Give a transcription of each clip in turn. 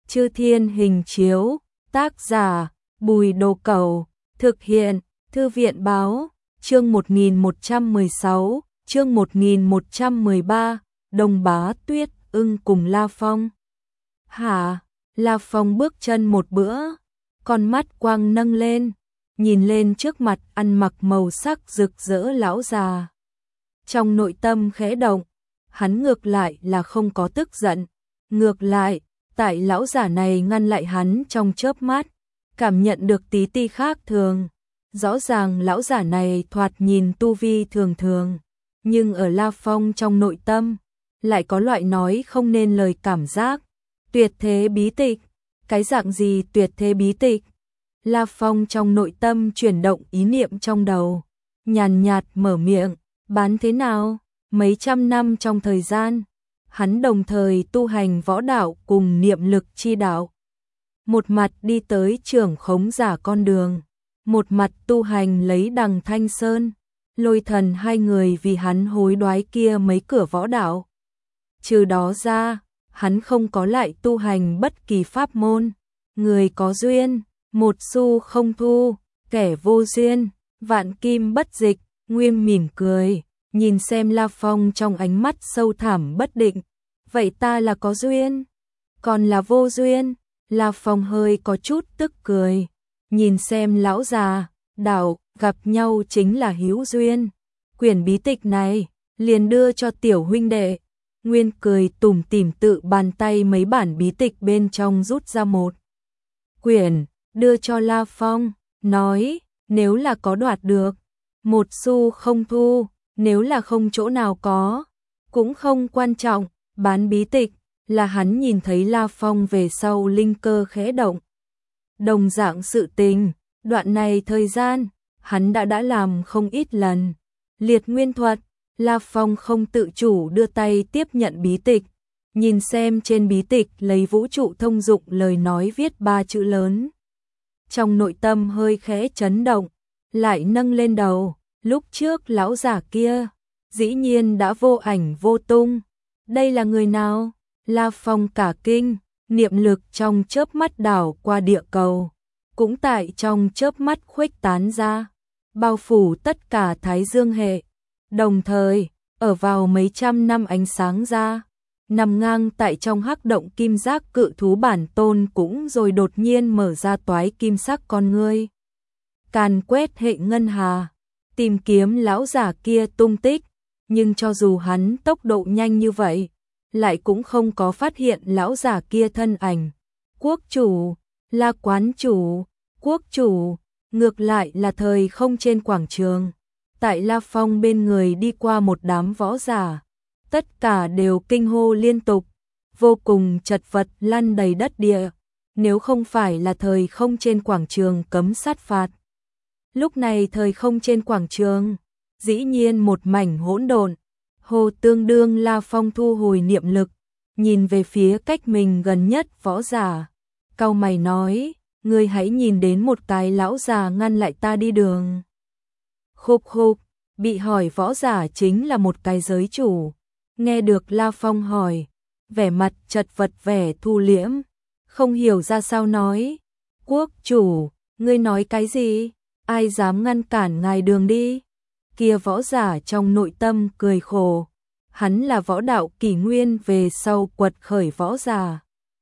Chư Thiên Hình Chiếu, tác giả Bùi Đồ Cẩu, thực hiện Thư viện Báo, chương 1116, chương 1113, Đồng Bá Tuyết Ưng cùng La Phong. Hả? La Phong bước chân một bữa, con mắt quang nâng lên, nhìn lên trước mặt ăn mặc màu sắc rực rỡ lão già. Trong nội tâm khẽ động, hắn ngược lại là không có tức giận, ngược lại, tại lão già này ngăn lại hắn trong chớp mắt, cảm nhận được tí ti khác thường. Rõ ràng lão già này thoạt nhìn tu vi thường thường, nhưng ở La Phong trong nội tâm, lại có loại nói không nên lời cảm giác. Tuyệt thế bí tịch, cái dạng gì tuyệt thế bí tịch? La Phong trong nội tâm chuyển động ý niệm trong đầu, nhàn nhạt mở miệng, bán thế nào? Mấy trăm năm trong thời gian, hắn đồng thời tu hành võ đạo cùng niệm lực chi đạo. Một mặt đi tới trưởng khống giả con đường, một mặt tu hành lấy Đằng Thanh Sơn, Lôi Thần hai người vì hắn hối đoái kia mấy cửa võ đạo. Trừ đó ra, hắn không có lại tu hành bất kỳ pháp môn. Người có duyên, một xu không thu, kẻ vô duyên, vạn kim bất dịch. Nguyên mỉm cười, nhìn xem La Phong trong ánh mắt sâu thẳm bất định. Vậy ta là có duyên, còn là vô duyên? La Phong hơi có chút tức cười, nhìn xem lão già, đạo, gặp nhau chính là hữu duyên. Quyển bí tịch này, liền đưa cho tiểu huynh đệ. Nguyên cười tủm tỉm tự bàn tay mấy bản bí tịch bên trong rút ra một quyển, đưa cho La Phong, nói, nếu là có đoạt được, một xu không thu, nếu là không chỗ nào có, cũng không quan trọng. Bán bí tịch, là hắn nhìn thấy La Phong về sau linh cơ khẽ động. Đồng dạng sự tình, đoạn này thời gian, hắn đã làm không ít lần. Liệt nguyên thuật, La Phong không tự chủ đưa tay tiếp nhận bí tịch, nhìn xem trên bí tịch lấy vũ trụ thông dụng lời nói viết 3 chữ lớn. Trong nội tâm hơi khẽ chấn động, lại nâng lên đầu, lúc trước lão giả kia, dĩ nhiên đã vô ảnh vô tung. Đây là người nào? La Phong cả kinh, niệm lực trong chớp mắt đảo qua địa cầu, cũng tại trong chớp mắt khuếch tán ra, bao phủ tất cả Thái Dương hệ. Đồng thời, ở vào mấy trăm năm ánh sáng ra, nằm ngang tại trong hắc động kim giác cự thú bản tôn cũng rồi đột nhiên mở ra toái kim sắc con ngươi. Càn quét hệ ngân hà, tìm kiếm lão giả kia tung tích, nhưng cho dù hắn tốc độ nhanh như vậy, lại cũng không có phát hiện lão giả kia thân ảnh. Quốc chủ, La quán chủ, quốc chủ, ngược lại là thời không trên quảng trường. Tại La Phong bên người đi qua một đám võ giả, tất cả đều kinh hô liên tục, vô cùng chật vật lăn đầy đất địa, nếu không phải là thời không trên quảng trường cấm sát phạt. Lúc này thời không trên quảng trường, dĩ nhiên một mảnh hỗn độn. Hồ tương đương La Phong thu hồi niệm lực, nhìn về phía cách mình gần nhất võ giả, cau mày nói, ngươi hãy nhìn đến một cái lão già ngăn lại ta đi đường. Khục khục, bị hỏi võ giả chính là một cái giới chủ. Nghe được La Phong hỏi, vẻ mặt chật vật vẻ thu liễm, không hiểu ra sao nói, quốc chủ, ngươi nói cái gì? Ai dám ngăn cản ngài đường đi? Kia võ giả trong nội tâm cười khổ, hắn là võ đạo kỷ nguyên về sau quật khởi võ giả.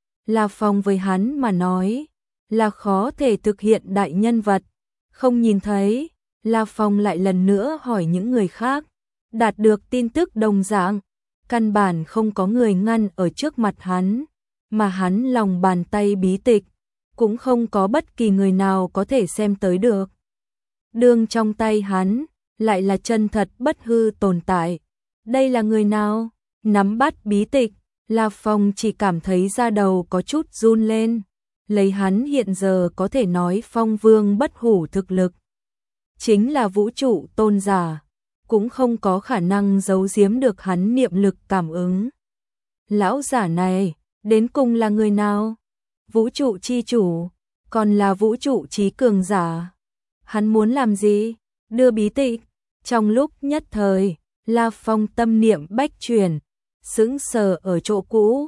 La Phong với hắn mà nói, là khó thể thực hiện đại nhân vật. Không nhìn thấy, La Phong lại lần nữa hỏi những người khác, đạt được tin tức đồng dạng, căn bản không có người ngăn ở trước mặt hắn, mà hắn lòng bàn tay bí tịch, cũng không có bất kỳ người nào có thể xem tới được. Đương trong tay hắn, lại là chân thật bất hư tồn tại. Đây là người nào? Nắm bắt bí tịch, La Phong chỉ cảm thấy da đầu có chút run lên. Lấy hắn hiện giờ có thể nói phong vương bất hủ thực lực, chính là vũ trụ tôn giả, cũng không có khả năng giấu giếm được hắn niệm lực cảm ứng. Lão giả này, đến cùng là người nào? Vũ trụ chi chủ, còn là vũ trụ chí cường giả. Hắn muốn làm gì? Đưa bí tịch. Trong lúc nhất thời, La Phong tâm niệm bách chuyển, sững sờ ở chỗ cũ.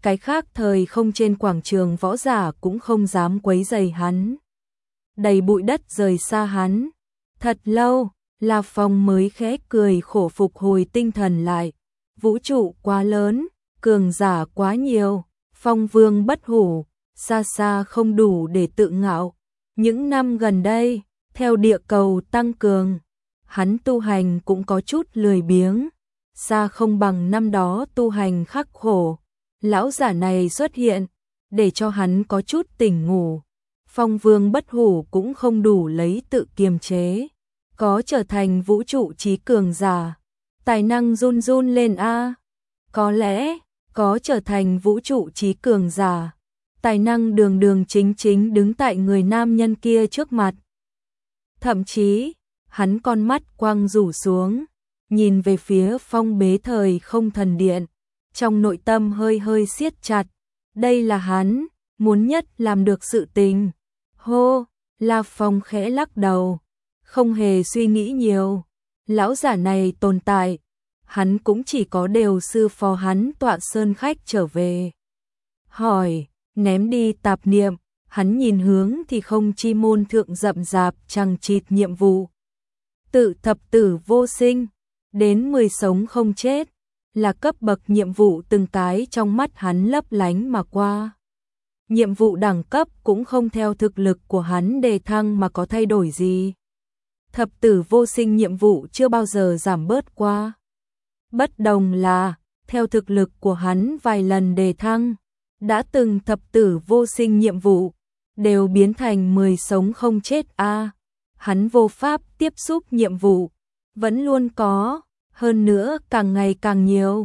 cái khác thời không trên quảng trường võ giả cũng không dám quấy rầy hắn. Đầy bụi đất rời xa hắn. Thật lâu, La Phong mới khẽ cười khổ phục hồi tinh thần lại. Vũ trụ quá lớn, cường giả quá nhiều, Phong Vương bất hủ, xa xa không đủ để tự ngạo. Những năm gần đây, theo địa cầu tăng cường, hắn tu hành cũng có chút lười biếng, xa không bằng năm đó tu hành khắc khổ. Lão giả này xuất hiện, để cho hắn có chút tỉnh ngủ. Phong Vương bất hủ cũng không đủ lấy tự kiềm chế, có trở thành vũ trụ chí cường giả, tài năng run run lên a. Có lẽ, có trở thành vũ trụ chí cường giả, tài năng đường đường chính chính đứng tại người nam nhân kia trước mặt. Thậm chí, hắn con mắt quang rủ xuống, nhìn về phía phong bế thời không thần điện, trong nội tâm hơi hơi siết chặt. Đây là hắn muốn nhất làm được sự tình. Hô, La Phong khẽ lắc đầu, không hề suy nghĩ nhiều. Lão giả này tồn tại, hắn cũng chỉ có đều sư phó hắn tọa sơn khách trở về. Hỏi, ném đi tạp niệm, hắn nhìn hướng thì không chi môn thượng rậm rạp chằng chịt nhiệm vụ. Tự thập tử vô sinh, đến 10 sống không chết, là cấp bậc nhiệm vụ từng cái trong mắt hắn lấp lánh mà qua. Nhiệm vụ đẳng cấp cũng không theo thực lực của hắn đề thăng mà có thay đổi gì. Thập tử vô sinh nhiệm vụ chưa bao giờ giảm bớt qua. Bất đồng là, theo thực lực của hắn vài lần đề thăng, đã từng thập tử vô sinh nhiệm vụ, đều biến thành 10 sống không chết a. Hắn vô pháp tiếp xúc nhiệm vụ, vẫn luôn có, hơn nữa càng ngày càng nhiều.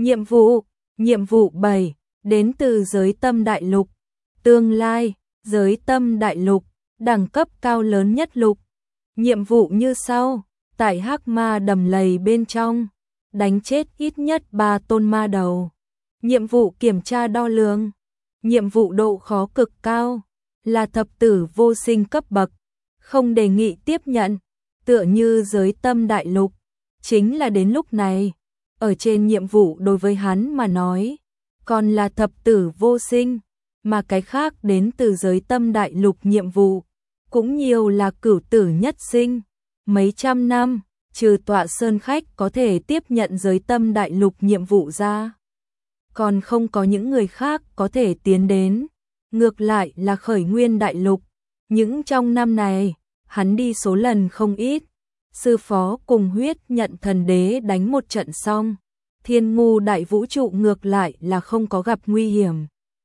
Nhiệm vụ 7, đến từ giới tâm đại lục. Tương lai, giới tâm đại lục, đẳng cấp cao lớn nhất lục. Nhiệm vụ như sau, tại hắc ma đầm lầy bên trong, đánh chết ít nhất 3 tôn ma đầu. Nhiệm vụ kiểm tra đo lường, nhiệm vụ độ khó cực cao, là thập tử vô sinh cấp bậc, không đề nghị tiếp nhận, tựa như giới tâm đại lục. Chính là đến lúc này, ở trên nhiệm vụ đối với hắn mà nói, còn là thập tử vô sinh, mà cái khác đến từ giới tâm đại lục nhiệm vụ, cũng nhiều là cửu tử nhất sinh. Mấy trăm năm, trừ tọa sơn khách có thể tiếp nhận giới tâm đại lục nhiệm vụ ra, còn không có những người khác có thể tiến đến. Ngược lại là khởi nguyên đại lục, những trong năm này, hắn đi số lần không ít. Sư phó cùng huyết nhận thần đế đánh một trận xong, thiên ngu đại vũ trụ ngược lại là không có gặp nguy hiểm.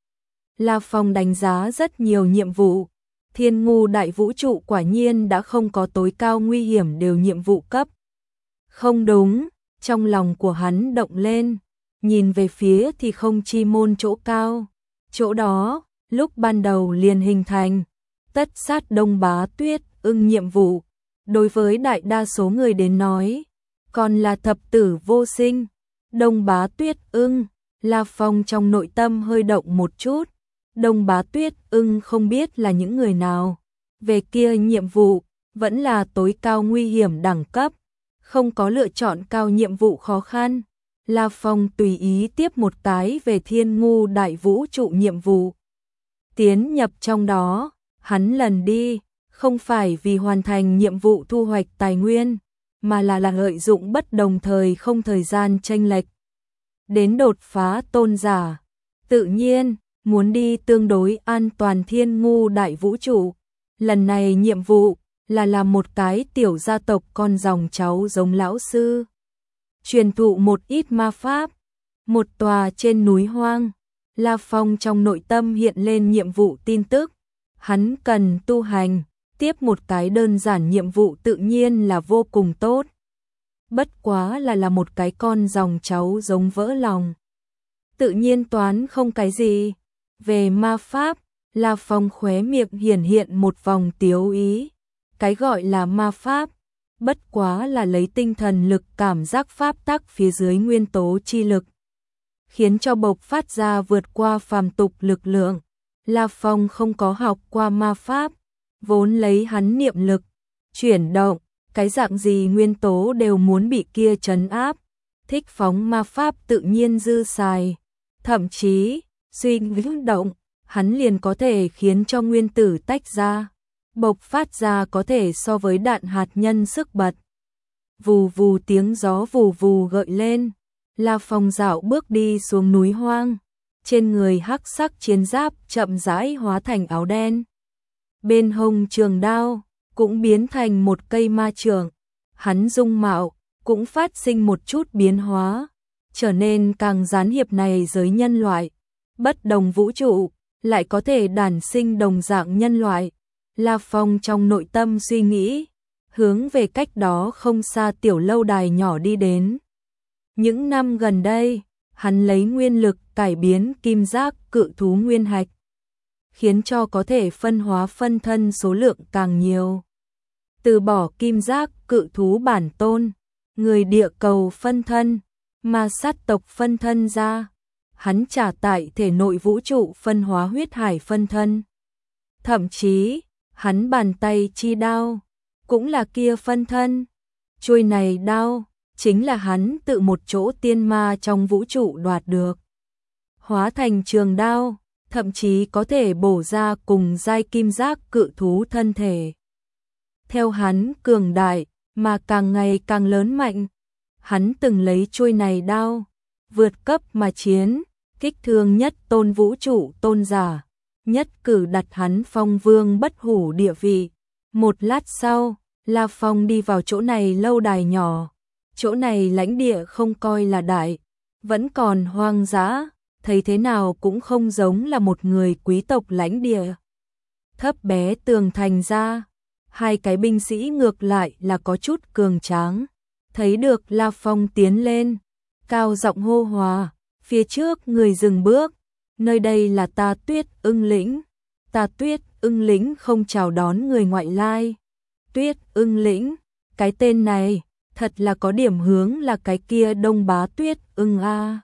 La Phong đánh giá rất nhiều nhiệm vụ, thiên ngu đại vũ trụ quả nhiên đã không có tối cao nguy hiểm đều nhiệm vụ cấp. Không đúng, trong lòng của hắn động lên, nhìn về phía thì không chi môn chỗ cao, chỗ đó, lúc ban đầu liền hình thành, tất sát Đông Bá Tuyết ưng nhiệm vụ. Đối với đại đa số người đến nói, còn là thập tử vô sinh. Đông Bá Tuyết ưng, La Phong trong nội tâm hơi động một chút. Đông Bá Tuyết ưng không biết là những người nào. Về kia nhiệm vụ, vẫn là tối cao nguy hiểm đẳng cấp, không có lựa chọn cao nhiệm vụ khó khăn. La Phong tùy ý tiếp một cái về thiên ngu đại vũ trụ nhiệm vụ. Tiến nhập trong đó, hắn lần đi, không phải vì hoàn thành nhiệm vụ thu hoạch tài nguyên, mà là lợi dụng bất đồng thời không thời gian chênh lệch đến đột phá tôn giả. Tự nhiên, muốn đi tương đối an toàn thiên ngu đại vũ trụ. Lần này nhiệm vụ là làm một cái tiểu gia tộc con dòng cháu giống lão sư, truyền thụ một ít ma pháp. Một tòa trên núi hoang, La Phong trong nội tâm hiện lên nhiệm vụ tin tức. Hắn cần tu hành, tiếp một cái đơn giản nhiệm vụ tự nhiên là vô cùng tốt. Bất quá là một cái con dòng cháu giống vỡ lòng. Tự nhiên toán không cái gì. Về ma pháp, La Phong khóe miệng hiển hiện một vòng tiếu ý. Cái gọi là ma pháp, bất quá là lấy tinh thần lực cảm giác pháp tắc phía dưới nguyên tố chi lực, khiến cho bộc phát ra vượt qua phàm tục lực lượng. La Phong không có học qua ma pháp, vốn lấy hắn niệm lực, chuyển động, cái dạng gì nguyên tố đều muốn bị kia trấn áp, thích phóng ma pháp tự nhiên dư xài. Thậm chí, suy nghĩ động, hắn liền có thể khiến cho nguyên tử tách ra, bộc phát ra có thể so với đạn hạt nhân sức bật. Vù vù tiếng gió vù vù gợi lên, La Phong dạo bước đi xuống núi hoang, trên người hắc sắc chiến giáp chậm rãi hóa thành áo đen. Bên hông trường đao cũng biến thành một cây ma trường, hắn dung mạo cũng phát sinh một chút biến hóa, trở nên càng gián hiệp này giới nhân loại. Bất đồng vũ trụ lại có thể đản sinh đồng dạng nhân loại. La Phong trong nội tâm suy nghĩ, hướng về cách đó không xa tiểu lâu đài nhỏ đi đến. Những năm gần đây, hắn lấy nguyên lực cải biến kim giác cự thú nguyên hạch, khiến cho có thể phân hóa phân thân số lượng càng nhiều. Từ bỏ kim giác cự thú bản tôn, người địa cầu phân thân, ma sát tộc phân thân ra, hắn trả tại thể nội vũ trụ phân hóa huyết hải phân thân. Thậm chí, hắn bàn tay chi đao cũng là kia phân thân. Chuôi này đao chính là hắn tự một chỗ tiên ma trong vũ trụ đoạt được, hóa thành trường đao, thậm chí có thể bổ ra cùng giai kim giác cự thú thân thể. Theo hắn cường đại mà càng ngày càng lớn mạnh, hắn từng lấy chuôi này đao vượt cấp mà chiến, kích thương nhất tôn vũ trụ tôn giả, nhất cử đặt hắn phong vương bất hủ địa vị. Một lát sau, La Phong đi vào chỗ này lâu đài nhỏ. Chỗ này lãnh địa không coi là đại, vẫn còn hoang dã, thấy thế nào cũng không giống là một người quý tộc lãnh địa. Thấp bé tường thành ra, hai cái binh sĩ ngược lại là có chút cường tráng. Thấy được La Phong tiến lên, cao giọng hô hòa, phía trước người dừng bước, nơi đây là Ta Tuyết Ưng lĩnh. Ta Tuyết Ưng lĩnh không chào đón người ngoại lai. Tuyết Ưng lĩnh, cái tên này thật là có điểm hướng là cái kia Đông Bá Tuyết Ưng a.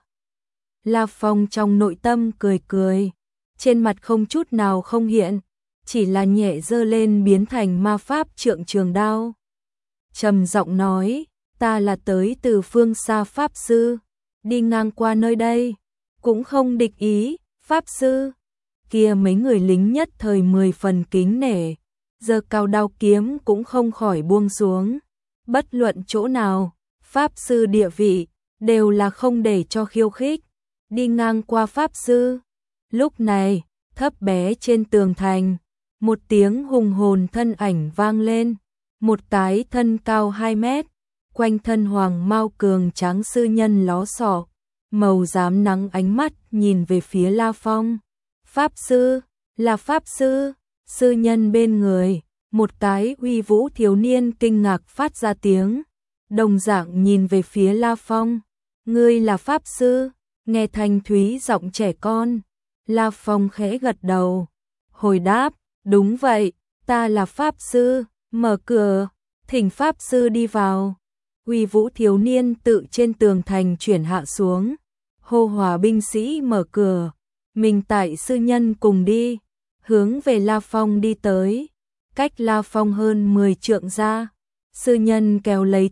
La Phong trong nội tâm cười cười, trên mặt không chút nào không hiện, chỉ là nhẹ giơ lên biến thành ma pháp trượng trường đao. Trầm giọng nói, ta là tới từ phương xa pháp sư, đi ngang qua nơi đây, cũng không địch ý, pháp sư. Kia mấy người lính nhất thời 10 phần kính nể, giơ cao đao kiếm cũng không khỏi buông xuống. Bất luận chỗ nào, pháp sư địa vị đều là không để cho khiêu khích. Đi ngang qua pháp sư. Lúc này, thấp bé trên tường thành, một tiếng hùng hồn thân ảnh vang lên, một cái thân cao 2 mét, quanh thân hoàng mao cường tráng sư nhân ló sọ, màu rám nắng ánh mắt nhìn về phía La Phong. Pháp sư, là pháp sư. Sư nhân bên người, một cái uy vũ thiếu niên kinh ngạc phát ra tiếng, đồng dạng nhìn về phía La Phong. Ngươi là pháp sư? Nghe thanh thúy giọng trẻ con, La Phong khẽ gật đầu, hồi đáp, đúng vậy, ta là pháp sư. Mở cửa, thỉnh pháp sư đi vào. Uy vũ thiếu niên tự trên tường thành chuyển hạ xuống, hô hòa binh sĩ mở cửa, mình tại sư nhân cùng đi, hướng về La Phong đi tới. Cách La Phong hơn 10 trượng ra, sư nhân kéo lấy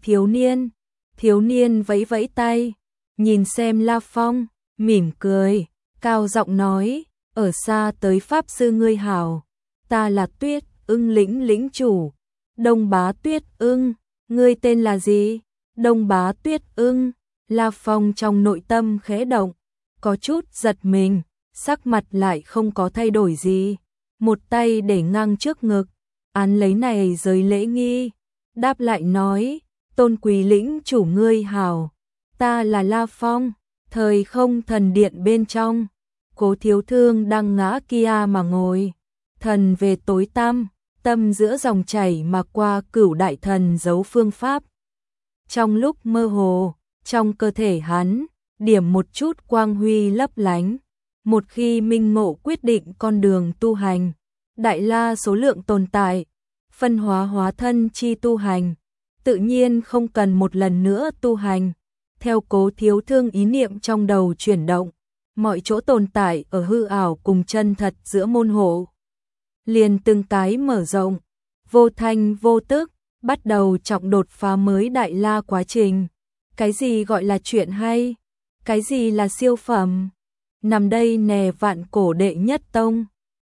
thiếu niên vẫy vẫy tay, nhìn xem La Phong, mỉm cười, cao giọng nói, ở xa tới pháp sư ngươi hảo, ta là Tuyết Ưng lĩnh lĩnh chủ, Đông Bá Tuyết Ưng. Ngươi tên là gì? Đông Bá Tuyết Ưng. La Phong trong nội tâm khẽ động, có chút giật mình, sắc mặt lại không có thay đổi gì, một tay để ngang trước ngực, án lấy này giới lễ nghi, đáp lại nói, tôn quý lĩnh chủ ngươi hảo, ta là La Phong. Thời không thần điện bên trong, Cố Thiếu Thương đang ngã kia mà ngồi, thần về tối tăm, tâm giữa dòng chảy mà qua cửu đại thần giấu phương pháp. Trong lúc mơ hồ, trong cơ thể hắn, điểm một chút quang huy lấp lánh, một khi minh ngộ quyết định con đường tu hành, đại la số lượng tồn tại, phân hóa hóa thân chi tu hành, tự nhiên không cần một lần nữa tu hành. Theo Cố Thiếu Thương ý niệm trong đầu chuyển động, mọi chỗ tồn tại ở hư ảo cùng chân thật giữa môn hộ liền từng cái mở rộng, vô thanh vô tức, bắt đầu trọng đột phá mới đại la quá trình. Cái gì gọi là chuyện hay? Cái gì là siêu phẩm? nằm đây nè vạn cổ đệ nhất tông.